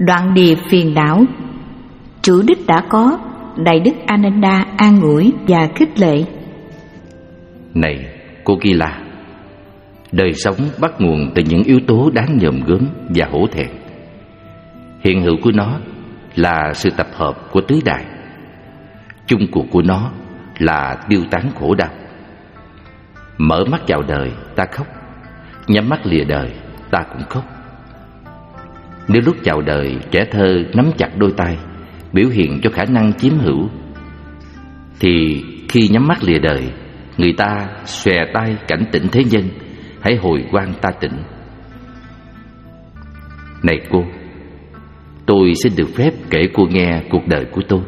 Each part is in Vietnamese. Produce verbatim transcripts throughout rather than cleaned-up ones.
Đoạn Địa Phiền Não. Chủ đích đã có, Đại Đức Ananda an ủi và khích lệ. Này cô Gila, đời sống bắt nguồn từ những yếu tố đáng nhòm gớm và hổ thẹn. Hiện hữu của nó là sự tập hợp của tứ đại. Chung cuộc của nó là tiêu tán khổ đau. Mở mắt vào đời ta khóc, nhắm mắt lìa đời ta cũng khóc. Nếu lúc chào đời trẻ thơ nắm chặt đôi tay, biểu hiện cho khả năng chiếm hữu, thì khi nhắm mắt lìa đời, người ta xòe tay cảnh tỉnh thế nhân, hãy hồi quang ta tỉnh. Này cô, tôi xin được phép kể cô nghe cuộc đời của tôi.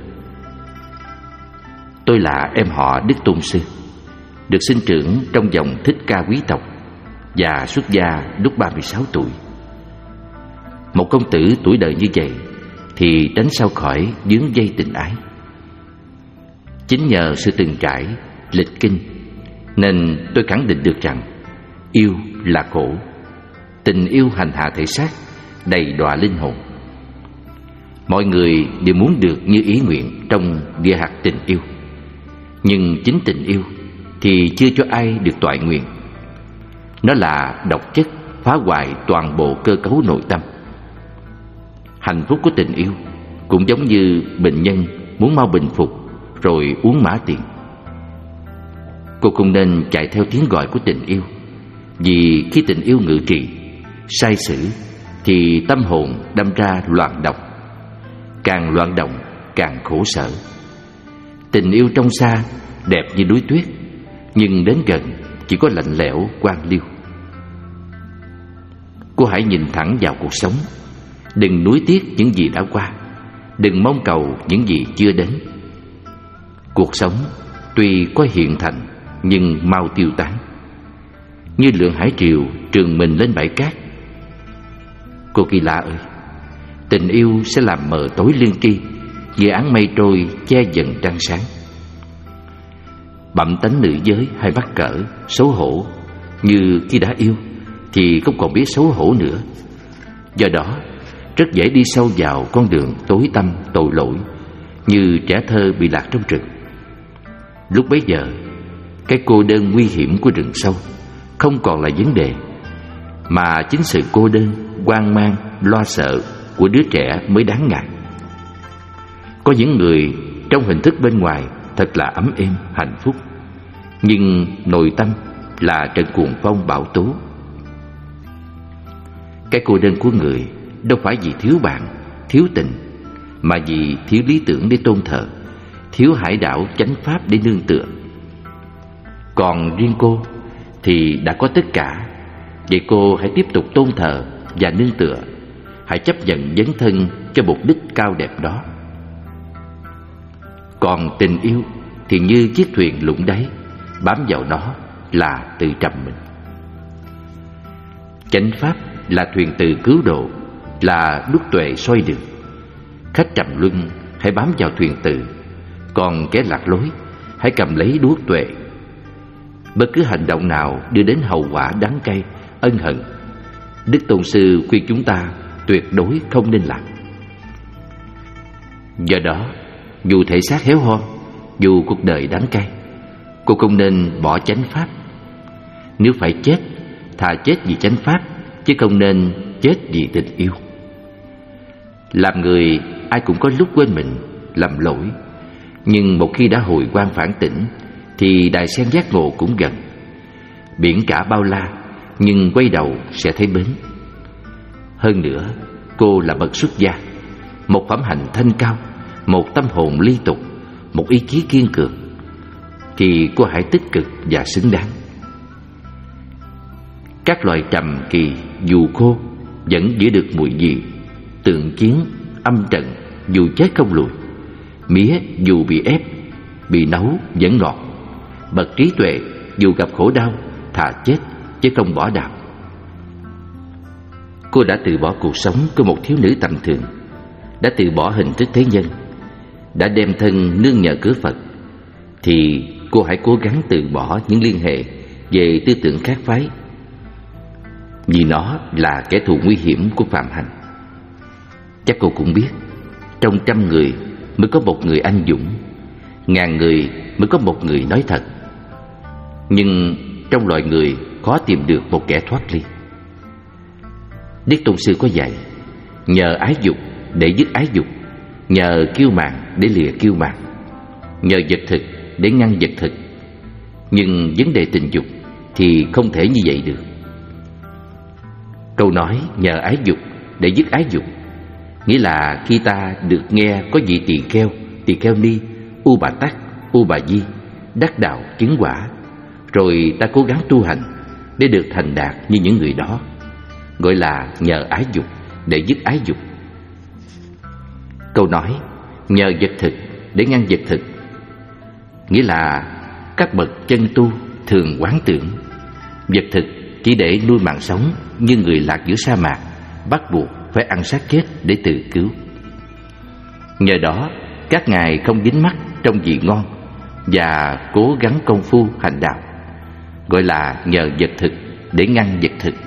Tôi là em họ Đức Tôn Sư, được sinh trưởng trong dòng Thích Ca quý tộc và xuất gia lúc ba mươi sáu tuổi. Một công tử tuổi đời như vậy thì tránh sao khỏi vướng dây tình ái. Chính nhờ sự từng trải, lịch kinh, nên tôi khẳng định được rằng yêu là khổ. Tình yêu hành hạ thể xác, đầy đọa linh hồn. Mọi người đều muốn được như ý nguyện trong địa hạt tình yêu, nhưng chính tình yêu thì chưa cho ai được toại nguyện. Nó là độc chất phá hoại toàn bộ cơ cấu nội tâm. Hạnh phúc của tình yêu cũng giống như bệnh nhân muốn mau bình phục rồi uống mã tiền. Cô không nên chạy theo tiếng gọi của tình yêu, vì khi tình yêu ngự trị, sai sử, thì tâm hồn đâm ra loạn động. Càng loạn động càng khổ sở. Tình yêu trong xa đẹp như núi tuyết, nhưng đến gần chỉ có lạnh lẽo quan liêu. Cô hãy nhìn thẳng vào cuộc sống, đừng nuối tiếc những gì đã qua, đừng mong cầu những gì chưa đến. Cuộc sống tuy có hiện thành nhưng mau tiêu tán, như lượng hải triều trườn mình lên bãi cát. Cô Gila ơi, tình yêu sẽ làm mờ tối lương tri, như áng mây trôi che dần trăng sáng. Bẩm tánh nữ giới hay mắc cỡ, xấu hổ, như khi đã yêu thì không còn biết xấu hổ nữa. Do đó rất dễ đi sâu vào con đường tối tăm tội lỗi, như trẻ thơ bị lạc trong rừng. Lúc bấy giờ, cái cô đơn nguy hiểm của rừng sâu không còn là vấn đề, mà chính sự cô đơn, hoang mang, lo sợ của đứa trẻ mới đáng ngại. Có những người trong hình thức bên ngoài thật là ấm êm, hạnh phúc, nhưng nội tâm là trận cuồng phong bão tố. Cái cô đơn của người đâu phải vì thiếu bạn, thiếu tình, mà vì thiếu lý tưởng để tôn thờ, thiếu hải đảo chánh pháp để nương tựa. Còn riêng cô thì đã có tất cả. Vậy cô hãy tiếp tục tôn thờ và nương tựa, hãy chấp nhận dấn thân cho mục đích cao đẹp đó. Còn tình yêu thì như chiếc thuyền lũng đáy, bám vào nó là tự trầm mình. Chánh pháp là thuyền từ cứu độ, là đúc tuệ soi đường. Khách trầm luân hãy bám vào thuyền từ, còn kẻ lạc lối hãy cầm lấy đuốc tuệ. Bất cứ hành động nào đưa đến hậu quả đắng cay, ân hận, Đức Tôn Sư khuyên chúng ta tuyệt đối không nên làm. Do đó, dù thể xác héo hon, dù cuộc đời đắng cay, cô không nên bỏ chánh pháp. Nếu phải chết, thà chết vì chánh pháp, chứ không nên chết vì tình yêu. Làm người ai cũng có lúc quên mình, lầm lỗi, nhưng một khi đã hồi quang phản tỉnh thì đài sen giác ngộ cũng gần. Biển cả bao la, nhưng quay đầu sẽ thấy bến. Hơn nữa, cô là bậc xuất gia, một phẩm hạnh thanh cao, một tâm hồn liên tục, một ý chí kiên cường, thì cô hãy tích cực và xứng đáng. Các loài trầm kỳ dù khô vẫn giữ được mùi vị, tượng chiến âm trận dù chết không lùi, mía dù bị ép, bị nấu vẫn ngọt. Bậc trí tuệ dù gặp khổ đau, thà chết chứ không bỏ đạo. Cô đã từ bỏ cuộc sống của một thiếu nữ tầm thường, đã từ bỏ hình thức thế nhân, đã đem thân nương nhờ cửa Phật, thì cô hãy cố gắng từ bỏ những liên hệ về tư tưởng khác phái, vì nó là kẻ thù nguy hiểm của phạm hạnh. Chắc cô cũng biết, trong trăm người mới có một người anh dũng, ngàn người mới có một người nói thật. Nhưng trong loài người khó tìm được một kẻ thoát ly. Đức Tôn Sư có dạy: nhờ ái dục để dứt ái dục, nhờ kiêu mạn để lìa kiêu mạn, nhờ vật thực để ngăn vật thực. Nhưng vấn đề tình dục thì không thể như vậy được. Câu nói nhờ ái dục để dứt ái dục nghĩa là khi ta được nghe có vị tỳ kheo, tỳ kheo ni, u bà tắc, u bà di đắc đạo chứng quả, rồi ta cố gắng tu hành để được thành đạt như những người đó, gọi là nhờ ái dục để dứt ái dục. Câu nói nhờ vật thực để ngăn vật thực nghĩa là các bậc chân tu thường quán tưởng vật thực chỉ để nuôi mạng sống, như người lạc giữa sa mạc bắt buộc phải ăn xác chết để tự cứu. Nhờ đó các ngài không dính mắc trong vị ngon và cố gắng công phu hành đạo, gọi là nhờ vật thực để ngăn vật thực.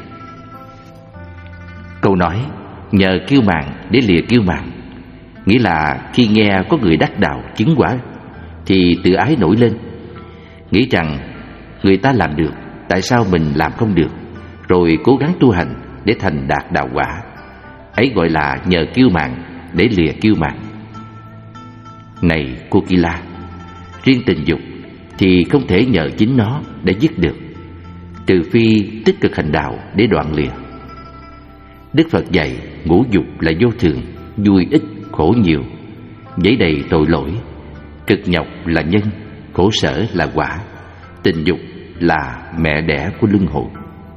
Câu nói nhờ kiêu mạn để lìa kiêu mạn nghĩa là khi nghe có người đắc đạo chứng quả thì tự ái nổi lên, nghĩ rằng người ta làm được, tại sao mình làm không được, rồi cố gắng tu hành để thành đạt đạo quả. Ấy gọi là nhờ kiêu mạn để lìa kiêu mạn. Này cô Kỳ-la, riêng tình dục thì không thể nhờ chính nó để dứt được, trừ phi tích cực hành đạo để đoạn lìa. Đức Phật dạy ngũ dục là vô thường, vui ít khổ nhiều, giấy đầy tội lỗi, cực nhọc là nhân, khổ sở là quả, tình dục là mẹ đẻ của luân hồi.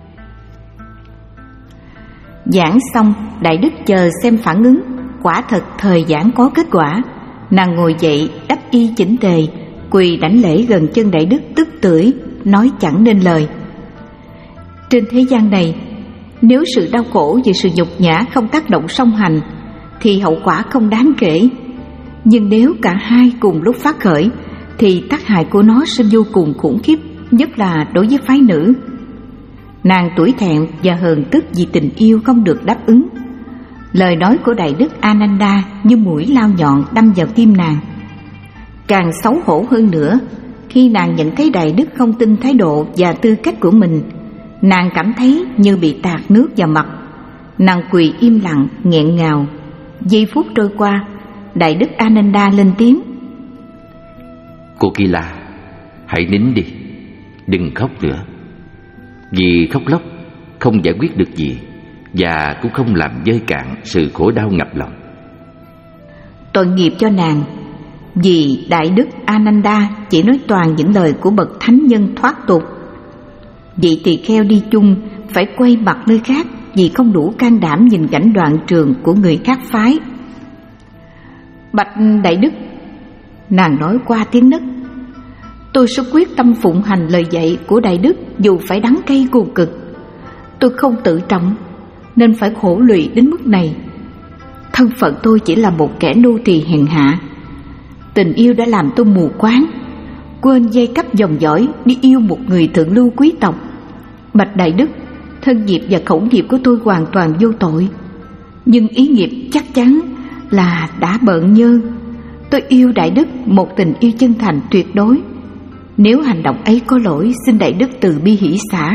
Giảng xong, Đại Đức chờ xem phản ứng. Quả thật thời giảng có kết quả. Nàng ngồi dậy đắp y chỉnh tề, quỳ đảnh lễ gần chân Đại Đức tức tưởi, nói chẳng nên lời. Trên thế gian này, nếu sự đau khổ và sự nhục nhã không tác động song hành thì hậu quả không đáng kể. Nhưng nếu cả hai cùng lúc phát khởi thì tác hại của nó sẽ vô cùng khủng khiếp, nhất là đối với phái nữ. Nàng tủi thẹn và hờn tức vì tình yêu không được đáp ứng. Lời nói của Đại Đức Ananda như mũi lao nhọn đâm vào tim nàng. Càng xấu hổ hơn nữa, khi nàng nhận thấy Đại Đức không tin thái độ và tư cách của mình, nàng cảm thấy như bị tạt nước vào mặt. Nàng quỳ im lặng, nghẹn ngào. Giây phút trôi qua, Đại Đức Ananda lên tiếng: Cô Kỳ-la, hãy nín đi, đừng khóc nữa. Vì khóc lóc không giải quyết được gì, và cũng không làm vơi cạn sự khổ đau ngập lòng. Tội nghiệp cho nàng, vì Đại Đức Ananda chỉ nói toàn những lời của bậc thánh nhân thoát tục. Vị tỳ kheo đi chung phải quay mặt nơi khác vì không đủ can đảm nhìn cảnh đoạn trường của người khác phái. Bạch Đại Đức, nàng nói qua tiếng nấc, tôi sẽ quyết tâm phụng hành lời dạy của Đại Đức dù phải đắng cay cùng cực. Tôi không tự trọng nên phải khổ lụy đến mức này. Thân phận tôi chỉ là một kẻ nô tỳ hèn hạ. Tình yêu đã làm tôi mù quáng, quên dây cấp dòng dõi đi yêu một người thượng lưu quý tộc. Bạch Đại Đức, thân nghiệp và khẩu nghiệp của tôi hoàn toàn vô tội, nhưng ý nghiệp chắc chắn là đã bợn nhơ. Tôi yêu Đại Đức một tình yêu chân thành tuyệt đối. Nếu hành động ấy có lỗi, xin Đại Đức từ bi hỷ xả.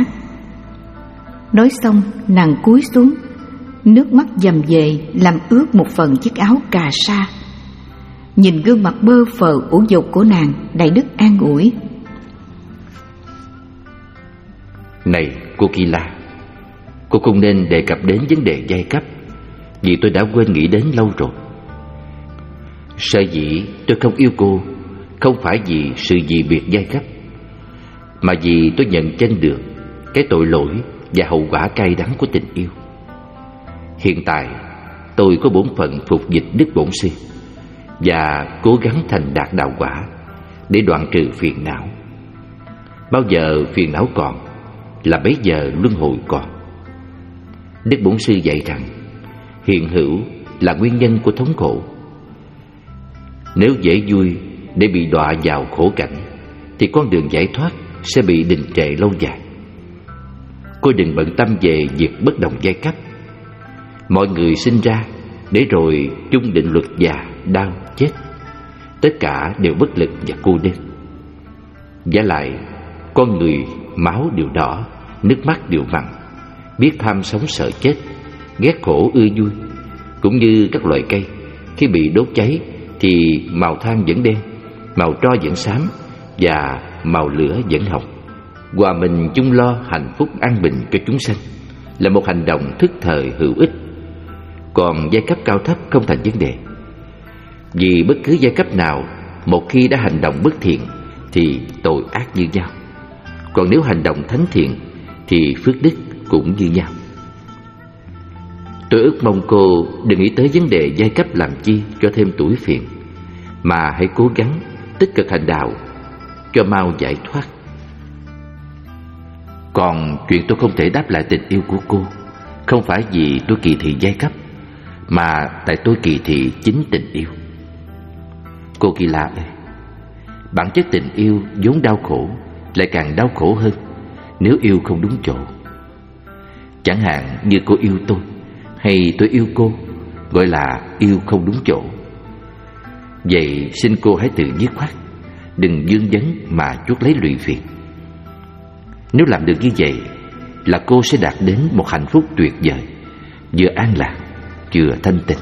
Nói xong, nàng cúi xuống, nước mắt dầm về làm ướt một phần chiếc áo cà sa. Nhìn gương mặt bơ phờ ủ dục của nàng, Đại Đức an ủi: Này cô Kỳ-la, cô không nên đề cập đến vấn đề giai cấp, vì tôi đã quên nghĩ đến lâu rồi. Sở dĩ tôi không yêu cô không phải vì sự dị biệt giai cấp, mà vì tôi nhận chân được cái tội lỗi và hậu quả cay đắng của tình yêu. Hiện tại tôi có bổn phận phục dịch Đức Bổn Sư và cố gắng thành đạt đạo quả để đoạn trừ phiền não. Bao giờ phiền não còn là bấy giờ luân hồi còn. Đức Bổn Sư dạy rằng hiện hữu là nguyên nhân của thống khổ. Nếu dễ vui để bị đọa vào khổ cảnh thì con đường giải thoát sẽ bị đình trệ lâu dài. Cô đừng bận tâm về việc bất đồng giai cấp. Mọi người sinh ra để rồi chung định luật già, đau, chết. Tất cả đều bất lực và cô đơn. Vả lại, con người máu đều đỏ, nước mắt đều mặn, biết tham sống sợ chết, ghét khổ ưa vui. Cũng như các loại cây, khi bị đốt cháy thì màu than vẫn đen, màu tro vẫn xám và màu lửa vẫn hồng. Hòa mình chung lo hạnh phúc an bình cho chúng sanh là một hành động thức thời hữu ích. Còn giai cấp cao thấp không thành vấn đề, vì bất cứ giai cấp nào một khi đã hành động bất thiện thì tội ác như nhau. Còn nếu hành động thánh thiện thì phước đức cũng như nhau. Tôi ước mong cô đừng nghĩ tới vấn đề giai cấp làm chi cho thêm tủi phiền, mà hãy cố gắng tích cực hành đạo cho mau giải thoát. Còn chuyện tôi không thể đáp lại tình yêu của cô không phải vì tôi kỳ thị giai cấp, mà tại tôi kỳ thị chính tình yêu. Cô Kila ơi, bản chất tình yêu vốn đau khổ lại càng đau khổ hơn nếu yêu không đúng chỗ. Chẳng hạn như cô yêu tôi hay tôi yêu cô, gọi là yêu không đúng chỗ. Vậy xin cô hãy tự dứt khoát, đừng vương vấn mà chuốc lấy lụy phiền. Nếu làm được như vậy là cô sẽ đạt đến một hạnh phúc tuyệt vời, vừa an lạc vừa thanh tịnh.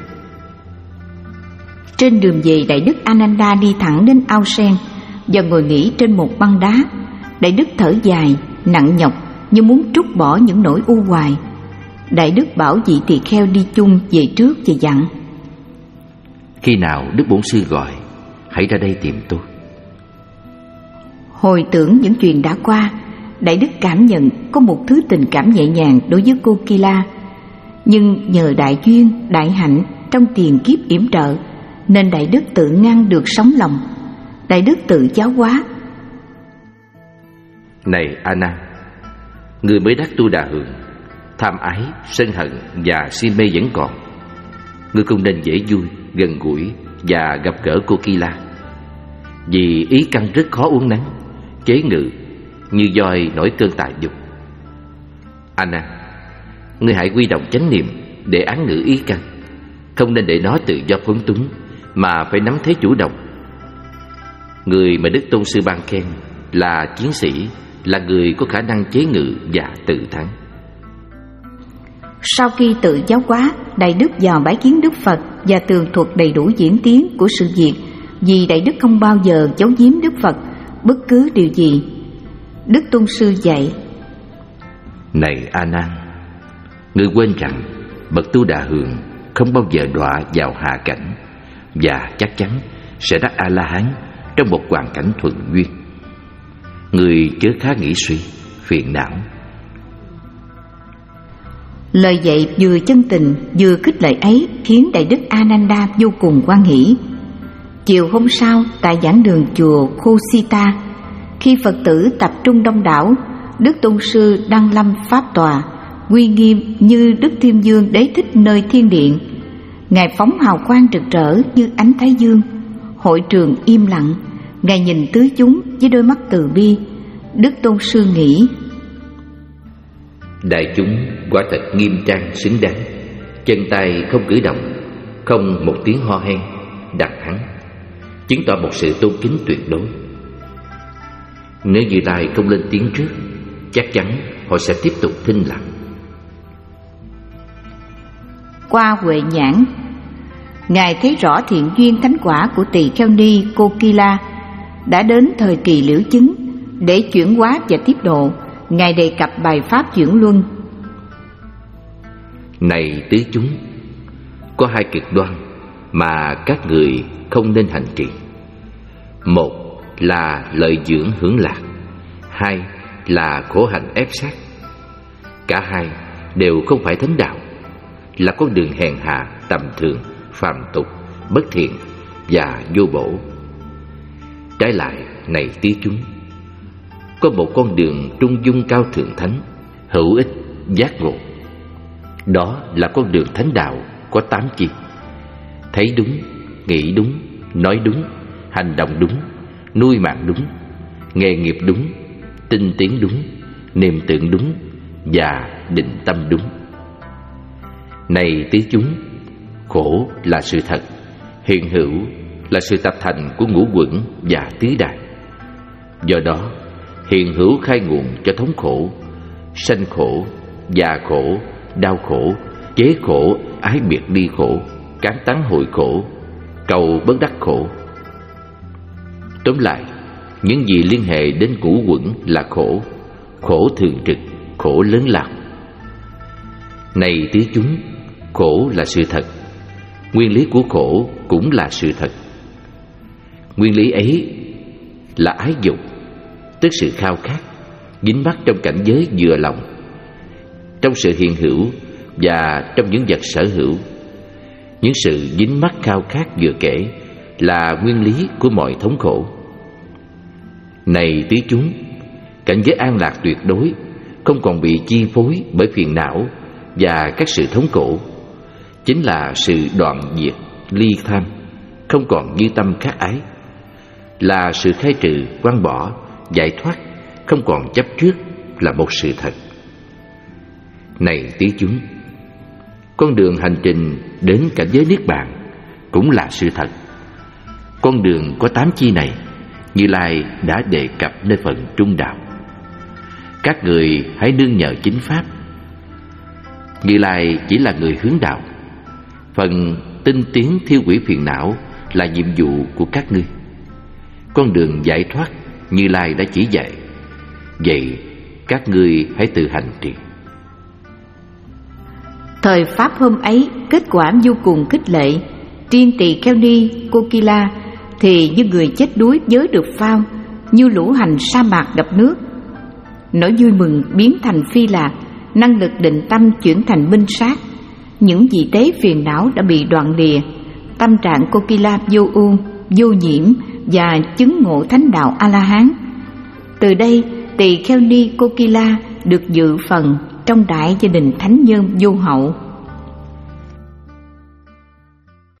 Trên đường về, Đại đức Ananda đi thẳng đến ao sen và ngồi nghỉ trên một băng đá. Đại đức thở dài, nặng nhọc như muốn trút bỏ những nỗi u hoài. Đại đức bảo vị tỳ kheo đi chung về trước và dặn: Khi nào Đức Bổn Sư gọi, hãy ra đây tìm tôi. Hồi tưởng những chuyện đã qua, Đại đức cảm nhận có một thứ tình cảm nhẹ nhàng đối với cô Kila. Nhưng nhờ đại duyên, đại hạnh trong tiền kiếp yểm trợ, nên Đại đức tự ngăn được sóng lòng. Đại đức tự giáo hóa: Này A Nan, người mới đắc Tu Đà Hưởng, tham ái, sân hận và si mê vẫn còn. Ngươi không nên dễ vui, gần gũi và gặp gỡ cô Kila, vì ý căn rất khó uốn nắn, chế ngự như voi nổi cơn tài dục. A Nan, ngươi hãy quy động chánh niệm để án ngữ ý căn, không nên để nó tự do phóng túng, mà phải nắm thế chủ động. Người mà Đức Tôn Sư ban khen là chiến sĩ, là người có khả năng chế ngự và tự thắng. Sau khi tự giáo hóa, Đại đức vào bái kiến Đức Phật và tường thuật đầy đủ diễn tiến của sự việc, vì Đại đức không bao giờ giấu giếm Đức Phật bất cứ điều gì. Đức Tôn Sư dạy: Này A Nan, ngươi quên rằng bậc Tu Đà Hưởng không bao giờ đọa vào hạ cảnh, và chắc chắn sẽ đắc A La Hán trong một hoàn cảnh thuận duyên. Người chớ khá nghĩ suy, phiền não. Lời dạy vừa chân tình vừa khích lệ ấy khiến Đại đức Ananda vô cùng hoan hỷ. Chiều hôm sau, tại giảng đường chùa Khosita, khi Phật tử tập trung đông đảo, Đức Tôn Sư đăng lâm pháp tòa, uy nghiêm như Đức Thiên Dương Đế Thích nơi thiên điện. Ngài phóng hào quang rực rỡ như ánh thái dương. Hội trường im lặng. Ngài nhìn tứ chúng với đôi mắt từ bi. Đức Tôn Sư nghĩ: Đại chúng quả thật nghiêm trang xứng đáng, chân tay không cử động, không một tiếng ho hen, đằng hắng, chứng tỏ một sự tôn kính tuyệt đối. Nếu Như Lai không lên tiếng trước, chắc chắn họ sẽ tiếp tục thinh lặng. Qua huệ nhãn, Ngài thấy rõ thiện duyên thánh quả của tỳ kheo ni cô Kila đã đến thời kỳ liễu chứng. Để chuyển hóa và tiếp độ, Ngài đề cập bài pháp chuyển luân: Này tứ chúng, có hai cực đoan mà các người không nên hành trì. Một là lợi dưỡng hưởng lạc, hai là khổ hạnh ép sát. Cả hai đều không phải thánh đạo, là con đường hèn hạ, tầm thường, phàm tục, bất thiện và vô bổ. Trái lại, này tứ chúng, có một con đường trung dung cao thượng thánh, hữu ích, giác ngộ. Đó là con đường thánh đạo có tám chi: thấy đúng, nghĩ đúng, nói đúng, hành động đúng, nuôi mạng đúng, nghề nghiệp đúng, tinh tiến đúng, niệm tưởng đúng và định tâm đúng. Này tứ chúng, Khổ là sự thật, hiện hữu là sự tập thành của ngũ uẩn và tứ đại. Do đó, hiện hữu khai nguồn cho thống khổ, sanh khổ, già khổ, đau khổ, chế khổ, ái biệt ly khổ, cán tán hội khổ, cầu bất đắc khổ. Tóm lại, những gì liên hệ đến ngũ uẩn là khổ, khổ thường trực, khổ lớn lao. Này tứ chúng, khổ là sự thật, nguyên lý của khổ cũng là sự thật. Nguyên lý ấy là ái dục, tức sự khao khát, dính mắc trong cảnh giới vừa lòng, trong sự hiện hữu và trong những vật sở hữu. Những sự dính mắc khao khát vừa kể là nguyên lý của mọi thống khổ. Này tứ chúng, cảnh giới an lạc tuyệt đối, không còn bị chi phối bởi phiền não và các sự thống khổ, chính là sự đoạn diệt, ly tham, không còn như tâm khát ái, là sự khai trừ, quăng bỏ, giải thoát, không còn chấp trước, là một sự thật. Này tứ chúng, con đường hành trình đến cảnh giới niết bàn cũng là sự thật. Con đường có tám chi này, Như Lai đã đề cập nơi phần trung đạo. Các người hãy nương nhờ chính pháp. Như Lai chỉ là người hướng đạo. Phần tinh tiến thiêu hủy phiền não là nhiệm vụ của các ngươi. Con đường giải thoát Như Lai đã chỉ dạy. Vậy các ngươi hãy tự hành trì. Thời Pháp hôm ấy, kết quả vô cùng khích lệ. Riêng tỳ kheo ni Kokila thì như người chết đuối giới được phao, như lũ hành sa mạc gặp nước. Nỗi vui mừng biến thành phi lạc, năng lực định tâm chuyển thành minh sát. Những vị tế phiền não đã bị đoạn lìa, tâm trạng Kokila vô ưu, vô nhiễm và chứng ngộ thánh đạo A-la-hán. Từ đây, tỳ kheo ni Kokila được dự phần trong đại gia đình thánh nhân vô hậu.